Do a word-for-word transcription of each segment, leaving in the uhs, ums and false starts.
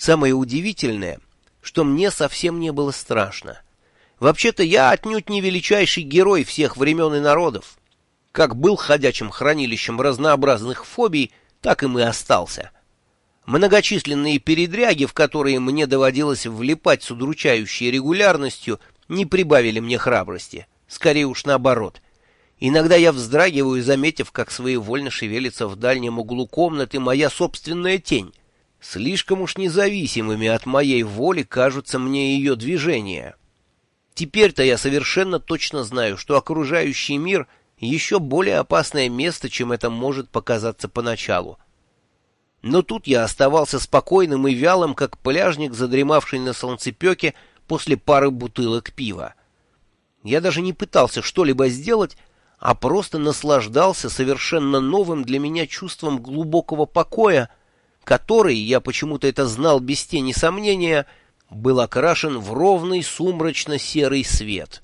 Самое удивительное, что мне совсем не было страшно. Вообще-то я отнюдь не величайший герой всех времен и народов. Как был ходячим хранилищем разнообразных фобий, так им и остался. Многочисленные передряги, в которые мне доводилось влипать с удручающей регулярностью, не прибавили мне храбрости. Скорее уж наоборот. Иногда я вздрагиваю, заметив, как своевольно шевелится в дальнем углу комнаты моя собственная тень. Слишком уж независимыми от моей воли кажутся мне ее движения. Теперь-то я совершенно точно знаю, что окружающий мир еще более опасное место, чем это может показаться поначалу. Но тут я оставался спокойным и вялым, как пляжник, задремавший на солнцепеке после пары бутылок пива. Я даже не пытался что-либо сделать, а просто наслаждался совершенно новым для меня чувством глубокого покоя, который, я почему-то это знал без тени сомнения, был окрашен в ровный сумрачно-серый свет.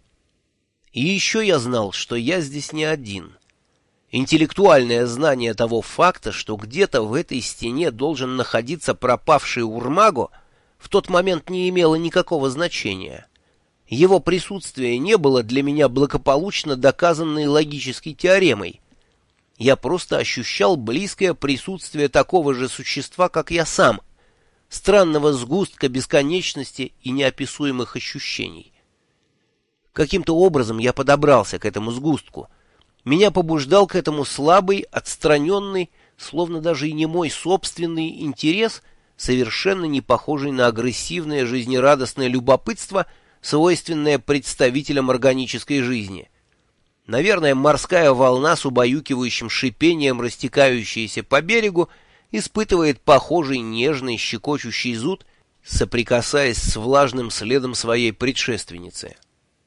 И еще я знал, что я здесь не один. Интеллектуальное знание того факта, что где-то в этой стене должен находиться пропавший Урмаго, в тот момент не имело никакого значения. Его присутствие не было для меня благополучно доказанной логической теоремой. Я просто ощущал близкое присутствие такого же существа, как я сам, странного сгустка бесконечности и неописуемых ощущений. Каким-то образом я подобрался к этому сгустку. Меня побуждал к этому слабый, отстраненный, словно даже и не мой собственный интерес, совершенно не похожий на агрессивное жизнерадостное любопытство, свойственное представителям органической жизни. Наверное, морская волна с убаюкивающим шипением, растекающаяся по берегу, испытывает похожий нежный щекочущий зуд, соприкасаясь с влажным следом своей предшественницы.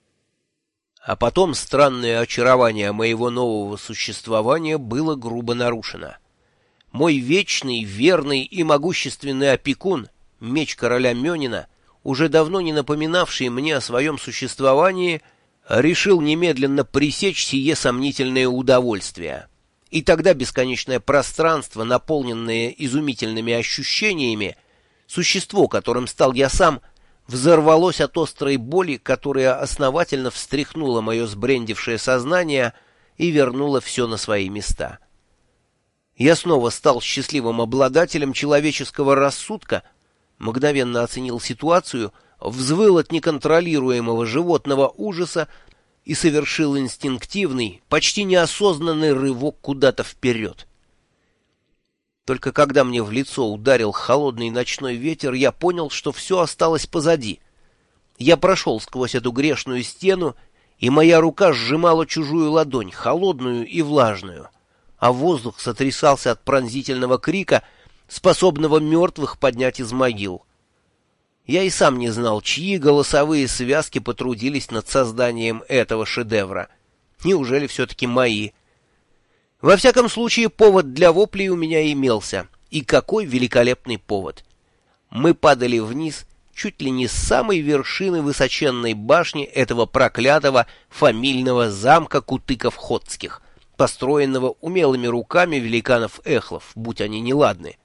А потом странное очарование моего нового существования было грубо нарушено. Мой вечный, верный и могущественный опекун, меч короля Мёнина, уже давно не напоминавший мне о своем существовании, решил немедленно пресечь сие сомнительное удовольствие. И тогда бесконечное пространство, наполненное изумительными ощущениями, существо, которым стал я сам, взорвалось от острой боли, которая основательно встряхнула мое сбрендившее сознание и вернула все на свои места. Я снова стал счастливым обладателем человеческого рассудка, мгновенно оценил ситуацию, взвыл от неконтролируемого животного ужаса и совершил инстинктивный, почти неосознанный рывок куда-то вперед. Только когда мне в лицо ударил холодный ночной ветер, я понял, что все осталось позади. Я прошел сквозь эту грешную стену, и моя рука сжимала чужую ладонь, холодную и влажную, а воздух сотрясался от пронзительного крика, способного мертвых поднять из могил. Я и сам не знал, чьи голосовые связки потрудились над созданием этого шедевра. Неужели все-таки мои? Во всяком случае, повод для воплей у меня имелся. И какой великолепный повод! Мы падали вниз чуть ли не с самой вершины высоченной башни этого проклятого фамильного замка Кутыков-Хотских, построенного умелыми руками великанов-эхлов, будь они неладны.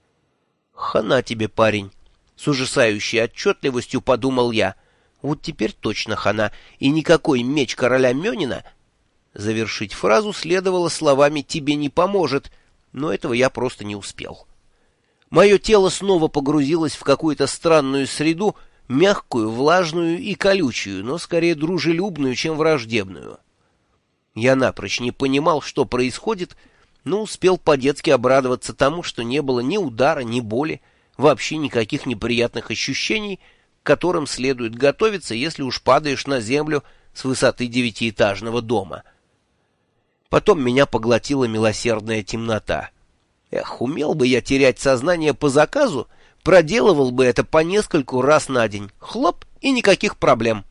«Хана тебе, парень!» — с ужасающей отчетливостью подумал я. «Вот теперь точно хана, и никакой меч короля Мёнина...» Завершить фразу следовало словами «тебе не поможет», но этого я просто не успел. Мое тело снова погрузилось в какую-то странную среду, мягкую, влажную и колючую, но скорее дружелюбную, чем враждебную. Я напрочь не понимал, что происходит, но успел по-детски обрадоваться тому, что не было ни удара, ни боли, вообще никаких неприятных ощущений, к которым следует готовиться, если уж падаешь на землю с высоты девятиэтажного дома. Потом меня поглотила милосердная темнота. Эх, умел бы я терять сознание по заказу, проделывал бы это по нескольку раз на день. Хлоп, и никаких проблем.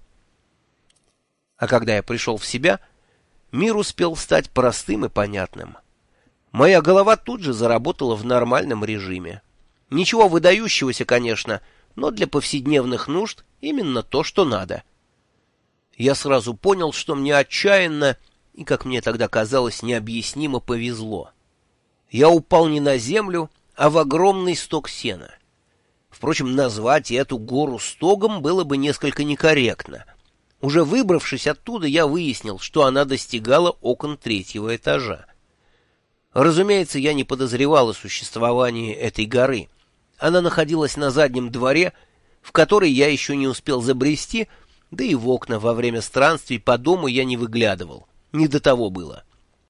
А когда я пришел в себя, мир успел стать простым и понятным. Моя голова тут же заработала в нормальном режиме. Ничего выдающегося, конечно, но для повседневных нужд именно то, что надо. Я сразу понял, что мне отчаянно и, как мне тогда казалось, необъяснимо повезло. Я упал не на землю, а в огромный сток сена. Впрочем, назвать эту гору стогом было бы несколько некорректно. Уже выбравшись оттуда, я выяснил, что она достигала окон третьего этажа. Разумеется, я не подозревал о существовании этой горы. Она находилась на заднем дворе, в который я еще не успел забрести, да и в окна во время странствий по дому я не выглядывал. Не до того было.